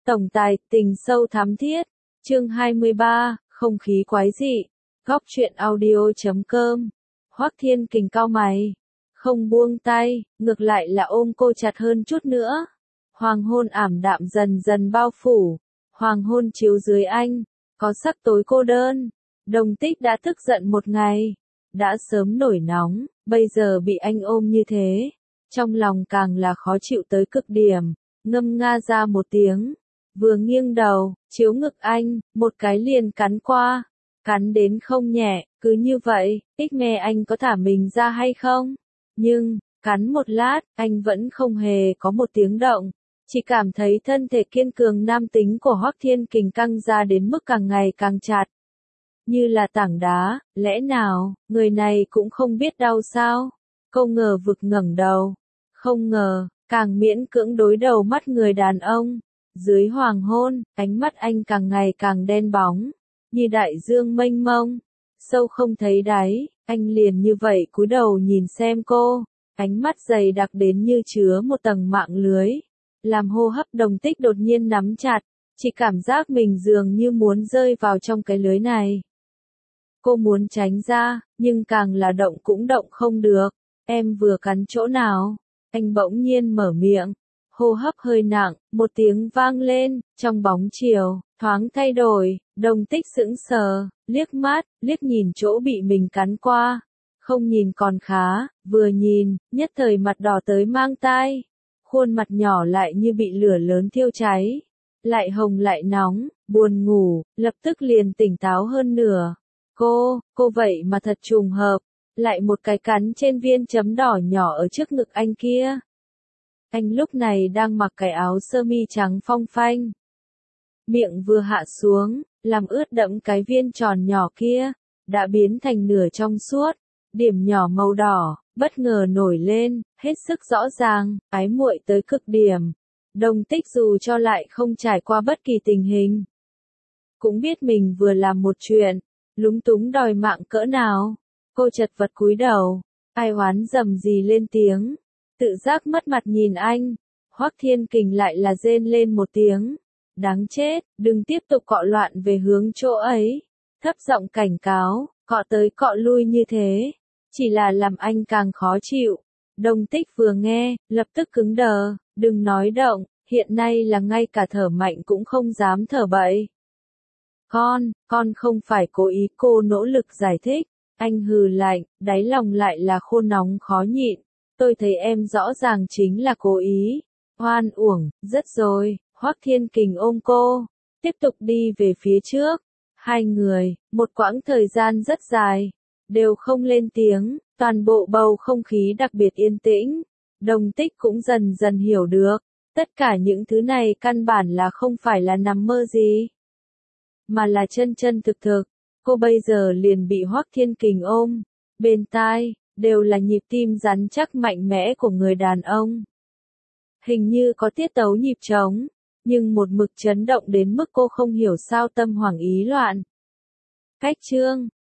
Tổng tài, tình sâu thắm thiết. Chương 23, không khí quái dị. Góc truyện audio.com. Hoắc Thiên Kình cau mày, không buông tay, ngược lại là ôm cô chặt hơn chút nữa. Hoàng hôn ảm đạm dần dần bao phủ, hoàng hôn chiếu dưới anh, có sắc tối cô đơn. Đồng Tích đã tức giận một ngày, đã sớm nổi nóng, bây giờ bị anh ôm như thế, trong lòng càng là khó chịu tới cực điểm, ngâm nga ra một tiếng, vừa nghiêng đầu, chiếu ngực anh, một cái liền cắn qua, cắn đến không nhẹ, cứ như vậy, ít nghe anh có thả mình ra hay không? Nhưng, cắn một lát, anh vẫn không hề có một tiếng động, chỉ cảm thấy thân thể kiên cường nam tính của Hoắc Thiên Kình căng ra đến mức càng ngày càng chặt. Như là tảng đá, lẽ nào, người này cũng không biết đau sao? Cô ngờ vực ngẩng đầu, không ngờ, càng miễn cưỡng đối đầu mắt người đàn ông. Dưới hoàng hôn, ánh mắt anh càng ngày càng đen bóng, như đại dương mênh mông, sâu không thấy đáy, anh liền như vậy cúi đầu nhìn xem cô, ánh mắt dày đặc đến như chứa một tầng mạng lưới, làm hô hấp Đồng Tích đột nhiên nắm chặt, chỉ cảm giác mình dường như muốn rơi vào trong cái lưới này. Cô muốn tránh ra, nhưng càng là động cũng động không được, em vừa cắn chỗ nào? Anh bỗng nhiên mở miệng. Hô hấp hơi nặng, một tiếng vang lên, trong bóng chiều, thoáng thay đổi, Đồng Tích sững sờ, liếc mắt, liếc nhìn chỗ bị mình cắn qua. Không nhìn còn khá, vừa nhìn, nhất thời mặt đỏ tới mang tai. Khuôn mặt nhỏ lại như bị lửa lớn thiêu cháy. Lại hồng lại nóng, buồn ngủ, lập tức liền tỉnh táo hơn nửa. Cô vậy mà thật trùng hợp. Lại một cái cắn trên viên chấm đỏ nhỏ ở trước ngực anh kia. Anh lúc này đang mặc cái áo sơ mi trắng phong phanh. Miệng vừa hạ xuống, làm ướt đẫm cái viên tròn nhỏ kia, đã biến thành nửa trong suốt, điểm nhỏ màu đỏ, bất ngờ nổi lên, hết sức rõ ràng, ái muội tới cực điểm. Đồng Tích dù cho lại không trải qua bất kỳ tình hình, cũng biết mình vừa làm một chuyện, lúng túng đòi mạng cỡ nào. Cô chật vật cúi đầu, ai oán rầm gì lên tiếng. Tự giác mất mặt nhìn anh, Hoắc Thiên Kình lại là rên lên một tiếng. Đáng chết, đừng tiếp tục cọ loạn về hướng chỗ ấy. Thấp giọng cảnh cáo, cọ tới cọ lui như thế, chỉ là làm anh càng khó chịu. Đồng Tích vừa nghe, lập tức cứng đờ, đừng nói động, hiện nay là ngay cả thở mạnh cũng không dám thở bậy. Con không phải cố ý, cô nỗ lực giải thích. Anh hừ lạnh, đáy lòng lại là khô nóng khó nhịn. Tôi thấy em rõ ràng chính là cố ý. Hoan uổng, rất rồi, Hoắc Thiên Kình ôm cô, tiếp tục đi về phía trước. Hai người, một quãng thời gian rất dài, đều không lên tiếng, toàn bộ bầu không khí đặc biệt yên tĩnh. Đồng Tích cũng dần dần hiểu được, tất cả những thứ này căn bản là không phải là nằm mơ gì, mà là chân chân thực thực. Cô bây giờ liền bị Hoắc Thiên Kình ôm, bên tai đều là nhịp tim rắn chắc mạnh mẽ của người đàn ông. Hình như có tiết tấu nhịp trống, nhưng một mực chấn động đến mức cô không hiểu sao tâm hoảng ý loạn. Cách chương